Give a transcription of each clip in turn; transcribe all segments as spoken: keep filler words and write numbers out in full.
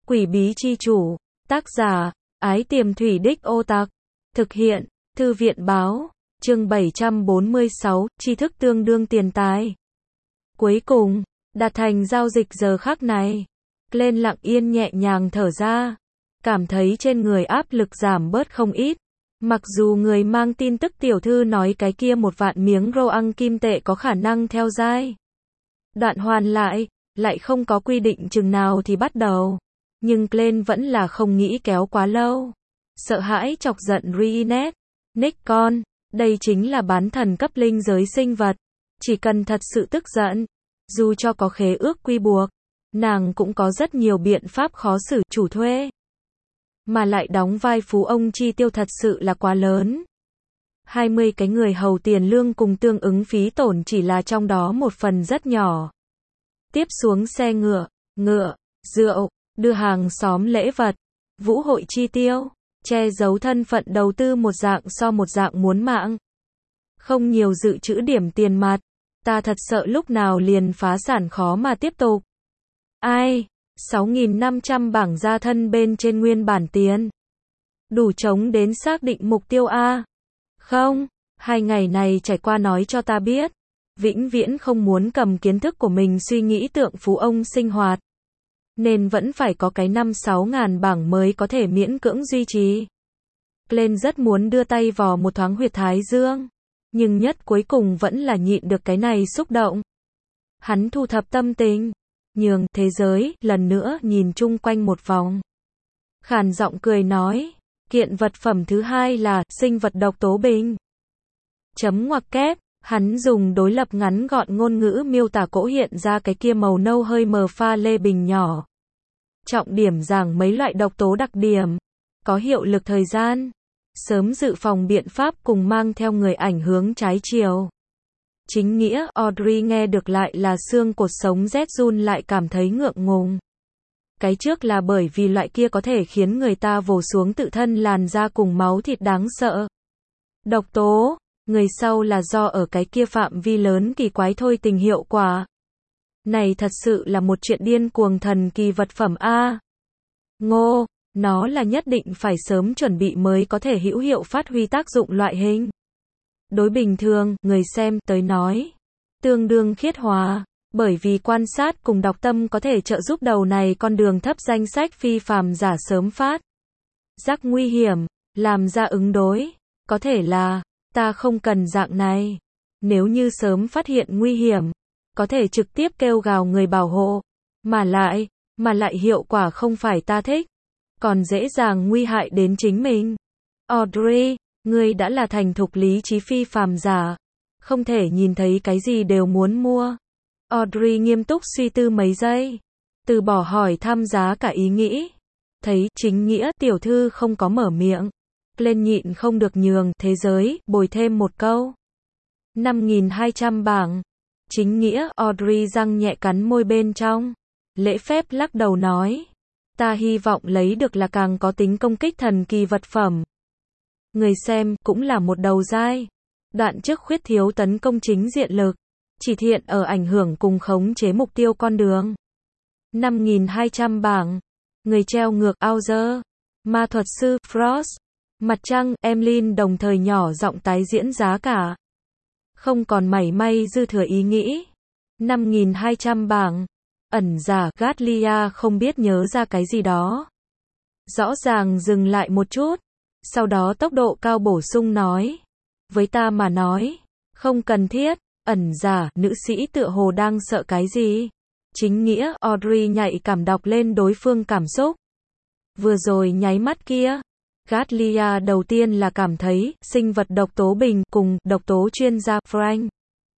Quỷ bí chi chủ. Tác giả, Ái Tiềm Thủy Đích Ô Tặc. Thực hiện, Thư viện báo. Chương bảy trăm bốn mươi sáu, tri thức tương đương tiền tài. Cuối cùng, đạt thành giao dịch giờ khắc này. Lên lặng yên nhẹ nhàng thở ra. Cảm thấy trên người áp lực giảm bớt không ít. Mặc dù người mang tin tức tiểu thư nói cái kia một vạn miếng rô ăn kim tệ có khả năng theo dai. Đoạn hoàn lại, lại không có quy định chừng nào thì bắt đầu. Nhưng Glenn vẫn là không nghĩ kéo quá lâu. Sợ hãi chọc giận Rhys. Nick con, đây chính là bán thần cấp linh giới sinh vật. Chỉ cần thật sự tức giận, dù cho có khế ước quy buộc, nàng cũng có rất nhiều biện pháp khó xử chủ thuê. Mà lại đóng vai phú ông chi tiêu thật sự là quá lớn. hai mươi cái người hầu tiền lương cùng tương ứng phí tổn chỉ là trong đó một phần rất nhỏ. Tiếp xuống xe ngựa, ngựa, rượu, đưa hàng xóm lễ vật, vũ hội chi tiêu, che giấu thân phận đầu tư một dạng so một dạng muốn mạng. Không nhiều dự trữ điểm tiền mặt, ta thật sợ lúc nào liền phá sản khó mà tiếp tục. Ai, sáu nghìn năm trăm bảng gia thân bên trên nguyên bản tiền. Đủ chống đến xác định mục tiêu A. Không, hai ngày này trải qua nói cho ta biết. Vĩnh viễn không muốn cầm kiến thức của mình suy nghĩ tượng phú ông sinh hoạt. Nên vẫn phải có cái năm sáu ngàn bảng mới có thể miễn cưỡng duy trì. Glenn rất muốn đưa tay vò một thoáng huyệt thái dương. Nhưng nhất cuối cùng vẫn là nhịn được cái này xúc động. Hắn thu thập tâm tình. Nhường thế giới, lần nữa nhìn chung quanh một vòng. Khàn giọng cười nói. Kiện vật phẩm thứ hai là, sinh vật độc tố bình. Chấm ngoặc kép. Hắn dùng đối lập ngắn gọn ngôn ngữ miêu tả cỗ hiện ra cái kia màu nâu hơi mờ pha lê bình nhỏ. Trọng điểm giảng mấy loại độc tố đặc điểm, có hiệu lực thời gian, sớm dự phòng biện pháp cùng mang theo người ảnh hướng trái chiều. Chính nghĩa, Audrey nghe được lại là xương cột sống rét run lại cảm thấy ngượng ngùng. Cái trước là bởi vì loại kia có thể khiến người ta vồ xuống tự thân làn da cùng máu thịt đáng sợ. Độc tố. Người sau là do ở cái kia phạm vi lớn kỳ quái thôi tình hiệu quả. Này thật sự là một chuyện điên cuồng thần kỳ vật phẩm A. Ngô, nó là nhất định phải sớm chuẩn bị mới có thể hữu hiệu phát huy tác dụng loại hình. Đối bình thường, người xem tới nói, tương đương khiết hòa, bởi vì quan sát cùng đọc tâm có thể trợ giúp đầu này con đường thấp danh sách phi phàm giả sớm phát giác nguy hiểm, làm ra ứng đối, có thể là ta không cần dạng này. Nếu như sớm phát hiện nguy hiểm, có thể trực tiếp kêu gào người bảo hộ. Mà lại, mà lại hiệu quả không phải ta thích. Còn dễ dàng nguy hại đến chính mình. Audrey, ngươi đã là thành thục lý trí phi phàm giả. Không thể nhìn thấy cái gì đều muốn mua. Audrey nghiêm túc suy tư mấy giây. Từ bỏ hỏi thăm giá cả ý nghĩ. Thấy chính nghĩa tiểu thư không có mở miệng. Lên nhịn không được nhường thế giới, bồi thêm một câu. năm nghìn hai trăm bảng. Chính nghĩa, Audrey răng nhẹ cắn môi bên trong. Lễ phép lắc đầu nói. Ta hy vọng lấy được là càng có tính công kích thần kỳ vật phẩm. Người xem, cũng là một đầu dai. Đoạn trước khuyết thiếu tấn công chính diện lực. Chỉ thiện ở ảnh hưởng cùng khống chế mục tiêu con đường. năm nghìn hai trăm bảng. Người treo ngược, Auger. Ma thuật sư, Frost. Mặt trăng, Emlyn đồng thời nhỏ giọng tái diễn giá cả. Không còn mảy may dư thừa ý nghĩ. năm nghìn hai trăm bảng. Ẩn giả, Gatlia không biết nhớ ra cái gì đó. Rõ ràng dừng lại một chút. Sau đó tốc độ cao bổ sung nói. Với ta mà nói, không cần thiết. Ẩn giả, nữ sĩ tựa hồ đang sợ cái gì. Chính nghĩa, Audrey nhạy cảm đọc lên đối phương cảm xúc. Vừa rồi nháy mắt kia. Gatlia đầu tiên là cảm thấy, sinh vật độc tố bình cùng độc tố chuyên gia Frank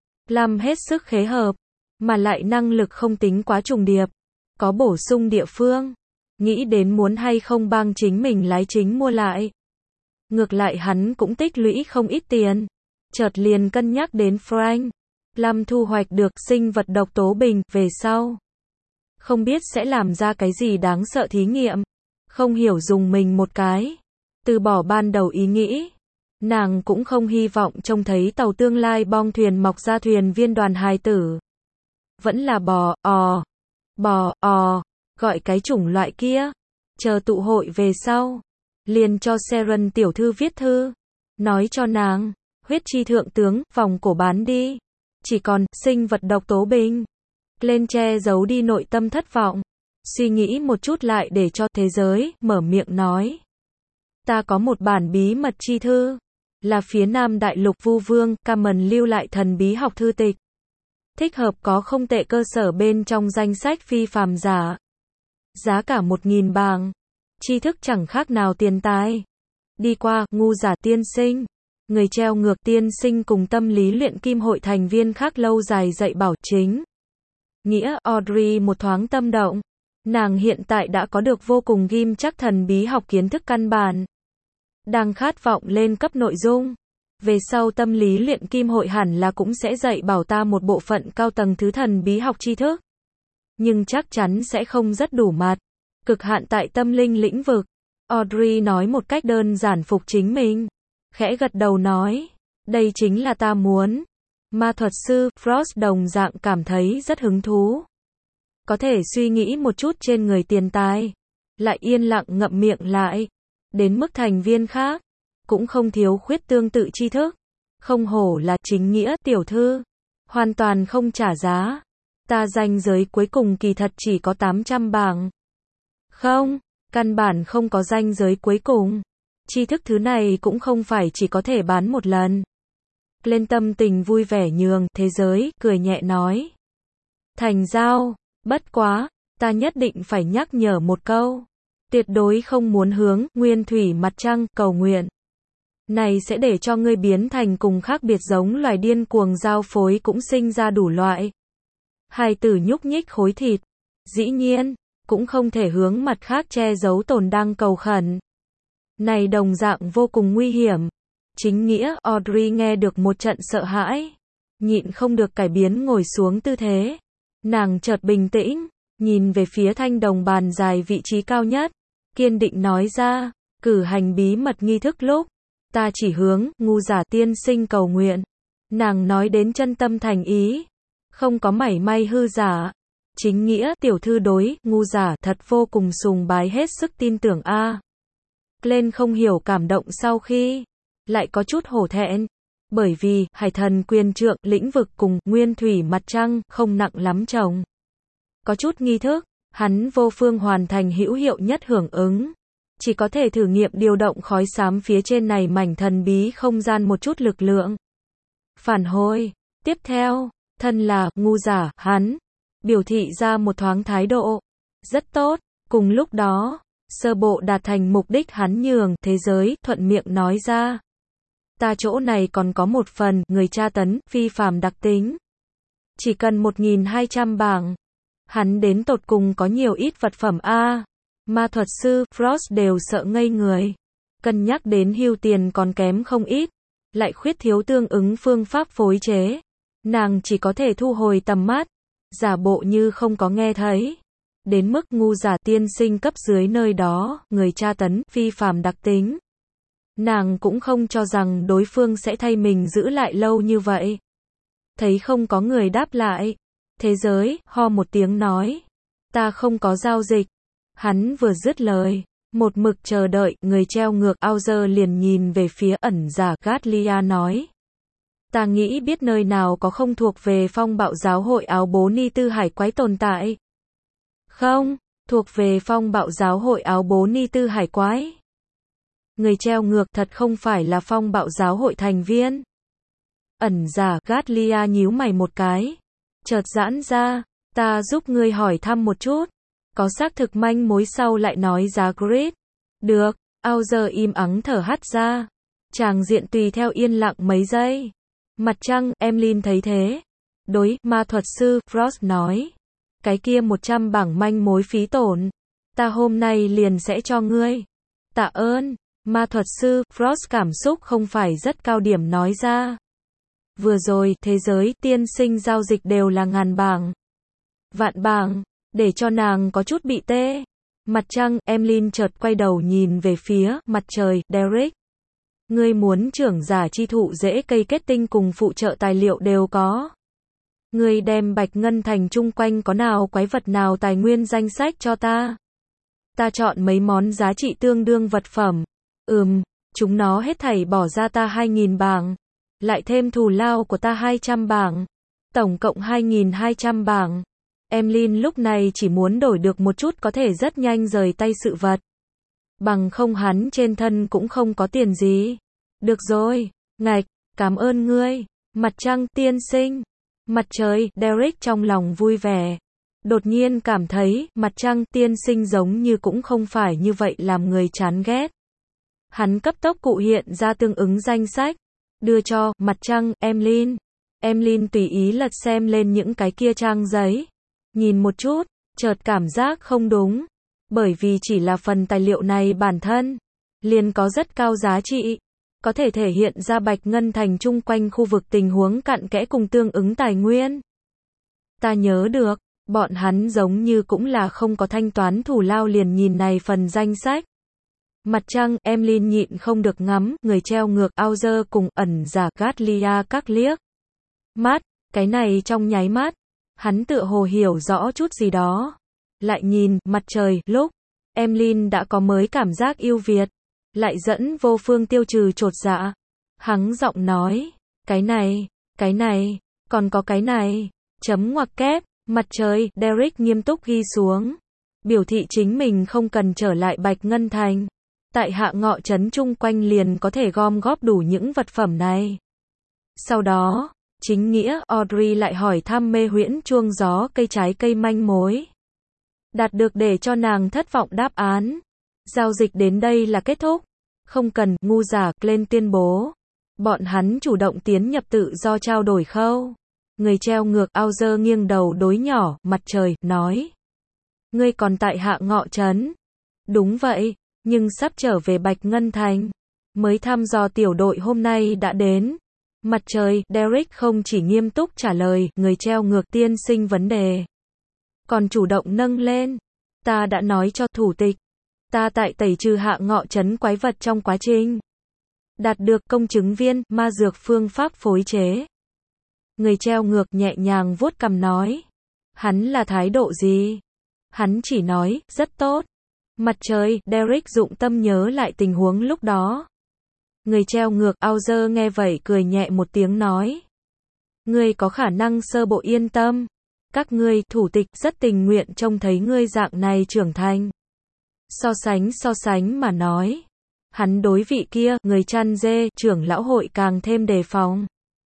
Lam hết sức khế hợp, mà lại năng lực không tính quá trùng điệp, có bổ sung địa phương, nghĩ đến muốn hay không bang chính mình lái chính mua lại. Ngược lại hắn cũng tích lũy không ít tiền, chợt liền cân nhắc đến Frank Lam thu hoạch được sinh vật độc tố bình về sau. Không biết sẽ làm ra cái gì đáng sợ thí nghiệm, không hiểu dùng mình một cái. Từ bỏ ban đầu ý nghĩ, nàng cũng không hy vọng trông thấy tàu tương lai bong thuyền mọc ra thuyền viên đoàn hài tử. Vẫn là bò, ò, bò, ò, gọi cái chủng loại kia. Chờ tụ hội về sau, liền cho Seren tiểu thư viết thư, nói cho nàng, huyết chi thượng tướng, vòng cổ bán đi. Chỉ còn, sinh vật độc tố bình. Lên che giấu đi nội tâm thất vọng. Suy nghĩ một chút lại để cho thế giới, mở miệng nói. Ta có một bản bí mật chi thư. Là phía Nam Đại Lục Vu Vương, Cameron lưu lại thần bí học thư tịch. Thích hợp có không tệ cơ sở bên trong danh sách phi phàm giả. Giá cả một nghìn bảng. Tri thức chẳng khác nào tiền tài. Đi qua, ngu giả tiên sinh. Người treo ngược tiên sinh cùng tâm lý luyện kim hội thành viên khác lâu dài dạy bảo chính. Nghĩa, Audrey một thoáng tâm động. Nàng hiện tại đã có được vô cùng ghim chắc thần bí học kiến thức căn bản. Đang khát vọng lên cấp nội dung. Về sau tâm lý luyện kim hội hẳn là cũng sẽ dạy bảo ta một bộ phận cao tầng thứ thần bí học tri thức. Nhưng chắc chắn sẽ không rất đủ mặt. Cực hạn tại tâm linh lĩnh vực. Audrey nói một cách đơn giản phục chính mình. Khẽ gật đầu nói. Đây chính là ta muốn. Ma thuật sư Frost đồng dạng cảm thấy rất hứng thú. Có thể suy nghĩ một chút trên người tiền tài. Lại yên lặng ngậm miệng lại. Đến mức thành viên khác. Cũng không thiếu khuyết tương tự tri thức. Không hổ là chính nghĩa tiểu thư. Hoàn toàn không trả giá. Ta ranh giới cuối cùng kỳ thật chỉ có tám trăm bảng. Không, căn bản không có ranh giới cuối cùng. Tri thức thứ này cũng không phải chỉ có thể bán một lần. Lên tâm tình vui vẻ nhường thế giới, cười nhẹ nói. Thành giao, bất quá, ta nhất định phải nhắc nhở một câu. Tuyệt đối không muốn hướng nguyên thủy mặt trăng cầu nguyện. Này sẽ để cho ngươi biến thành cùng khác biệt giống loài điên cuồng giao phối cũng sinh ra đủ loại. Hài tử nhúc nhích khối thịt. Dĩ nhiên, cũng không thể hướng mặt khác che giấu tồn đang cầu khẩn. Này đồng dạng vô cùng nguy hiểm. Chính nghĩa, Audrey nghe được một trận sợ hãi. Nhịn không được cải biến ngồi xuống tư thế. Nàng chợt bình tĩnh, nhìn về phía thanh đồng bàn dài vị trí cao nhất. Kiên định nói ra, cử hành bí mật nghi thức lúc. Ta chỉ hướng, ngu giả tiên sinh cầu nguyện. Nàng nói đến chân tâm thành ý. Không có mảy may hư giả. Chính nghĩa, tiểu thư đối, ngu giả thật vô cùng sùng bái hết sức tin tưởng a. À. Lên không hiểu cảm động sau khi. Lại có chút hổ thẹn. Bởi vì, hải thần quyền trượng, lĩnh vực cùng, nguyên thủy mặt trăng, không nặng lắm chồng. Có chút nghi thức, hắn vô phương hoàn thành hữu hiệu nhất hưởng ứng. Chỉ có thể thử nghiệm điều động khói xám phía trên này mảnh thần bí không gian một chút lực lượng. Phản hồi. Tiếp theo, thân là, ngu giả, hắn. Biểu thị ra một thoáng thái độ. Rất tốt. Cùng lúc đó, sơ bộ đạt thành mục đích hắn nhường, thế giới, thuận miệng nói ra. Ta chỗ này còn có một phần, người tra tấn, phi phàm đặc tính. Chỉ cần một nghìn hai trăm bảng. Hắn đến tột cùng có nhiều ít vật phẩm a. À. Ma thuật sư, Frost đều sợ ngây người. Cân nhắc đến hưu tiền còn kém không ít. Lại khuyết thiếu tương ứng phương pháp phối chế. Nàng chỉ có thể thu hồi tầm mắt. Giả bộ như không có nghe thấy. Đến mức ngu giả tiên sinh cấp dưới nơi đó, người tra tấn, phi phàm đặc tính. Nàng cũng không cho rằng đối phương sẽ thay mình giữ lại lâu như vậy. Thấy không có người đáp lại. Thế giới, ho một tiếng nói. Ta không có giao dịch. Hắn vừa dứt lời. Một mực chờ đợi, người treo ngược Auger liền nhìn về phía ẩn giả Gatlia nói. Ta nghĩ biết nơi nào có không thuộc về phong bạo giáo hội áo bố ni tư hải quái tồn tại. Không, thuộc về phong bạo giáo hội áo bố ni tư hải quái. Người treo ngược thật không phải là phong bạo giáo hội thành viên. Ẩn giả Gatlia nhíu mày một cái. Chợt giãn ra, ta giúp ngươi hỏi thăm một chút. Có xác thực manh mối sau lại nói giá grid. Được, Auger im ắng thở hắt ra. Tràng diện tùy theo yên lặng mấy giây. Mặt trăng, Emlyn thấy thế. Đối, ma thuật sư, Frost nói. Cái kia một trăm bảng manh mối phí tổn. Ta hôm nay liền sẽ cho ngươi. Tạ ơn, ma thuật sư, Frost cảm xúc không phải rất cao điểm nói ra. Vừa rồi, thế giới, tiên sinh giao dịch đều là ngàn bảng. Vạn bảng, để cho nàng có chút bị tê. Mặt trăng, Emlyn chợt quay đầu nhìn về phía, mặt trời, Derek. Ngươi muốn trưởng giả chi thụ dễ cây kết tinh cùng phụ trợ tài liệu đều có. Ngươi đem Bạch Ngân Thành chung quanh có nào quái vật nào tài nguyên danh sách cho ta. Ta chọn mấy món giá trị tương đương vật phẩm. Ừm, chúng nó hết thảy bỏ ra ta hai nghìn bảng. Lại thêm thù lao của ta hai trăm bảng. Tổng cộng hai nghìn hai trăm bảng. Emlyn lúc này chỉ muốn đổi được một chút có thể rất nhanh rời tay sự vật. Bằng không hắn trên thân cũng không có tiền gì. Được rồi, ngạch, cảm ơn ngươi. Mặt trăng tiên sinh. Mặt trời, Derek trong lòng vui vẻ. Đột nhiên cảm thấy, mặt trăng tiên sinh giống như cũng không phải như vậy làm người chán ghét. Hắn cấp tốc cụ hiện ra tương ứng danh sách. Đưa cho, mặt trăng, Emlyn. Emlyn tùy ý lật xem lên những cái kia trang giấy. Nhìn một chút, chợt cảm giác không đúng. Bởi vì chỉ là phần tài liệu này bản thân, liền có rất cao giá trị. Có thể thể hiện ra Bạch Ngân Thành chung quanh khu vực tình huống cặn kẽ cùng tương ứng tài nguyên. Ta nhớ được, bọn hắn giống như cũng là không có thanh toán thù lao liền nhìn này phần danh sách. Mặt trăng, Emlyn nhịn không được ngắm, người treo ngược Auger cùng ẩn giả Gatlia các liếc. Mắt, cái này trong nháy mắt, hắn tựa hồ hiểu rõ chút gì đó. Lại nhìn, mặt trời, lúc, Emlyn đã có mới cảm giác yêu Việt. Lại dẫn vô phương tiêu trừ chột dạ. Hắn giọng nói, cái này, cái này, còn có cái này, chấm ngoặc kép, mặt trời, Derek nghiêm túc ghi xuống. Biểu thị chính mình không cần trở lại Bạch Ngân Thành. Tại hạ ngọ trấn chung quanh liền có thể gom góp đủ những vật phẩm này. Sau đó, chính nghĩa, Audrey lại hỏi thăm mê huyễn chuông gió cây trái cây manh mối. Đạt được để cho nàng thất vọng đáp án. Giao dịch đến đây là kết thúc. Không cần, ngu giả, lên tuyên bố. Bọn hắn chủ động tiến nhập tự do trao đổi khâu. Người treo ngược Auger nghiêng đầu đối nhỏ, mặt trời, nói. Ngươi còn tại hạ ngọ trấn. Đúng vậy, nhưng sắp trở về Bạch Ngân Thành. Mới thăm dò tiểu đội hôm nay đã đến. Mặt trời, Derek không chỉ nghiêm túc trả lời, người treo ngược tiên sinh vấn đề. Còn chủ động nâng lên. Ta đã nói cho thủ tịch. Ta tại tẩy trừ hạ ngọ trấn quái vật trong quá trình. Đạt được công chứng viên, ma dược phương pháp phối chế. Người treo ngược nhẹ nhàng vuốt cằm nói. Hắn là thái độ gì? Hắn chỉ nói, rất tốt. Mặt trời, Derek dụng tâm nhớ lại tình huống lúc đó. Người treo ngược, Auger nghe vậy cười nhẹ một tiếng nói. Ngươi có khả năng sơ bộ yên tâm. Các ngươi, thủ tịch, rất tình nguyện trông thấy ngươi dạng này trưởng thành. So sánh so sánh mà nói. Hắn đối vị kia, người chăn dê, trưởng lão hội càng thêm đề phòng.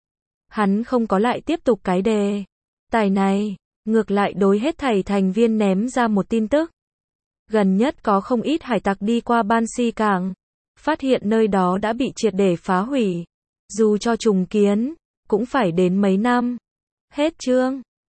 Hắn không có lại tiếp tục cái đề tài này, ngược lại đối hết thảy thành viên ném ra một tin tức. Gần nhất có không ít hải tặc đi qua Ban Si cảng, phát hiện nơi đó đã bị triệt để phá hủy. Dù cho trùng kiến, cũng phải đến mấy năm. Hết chương.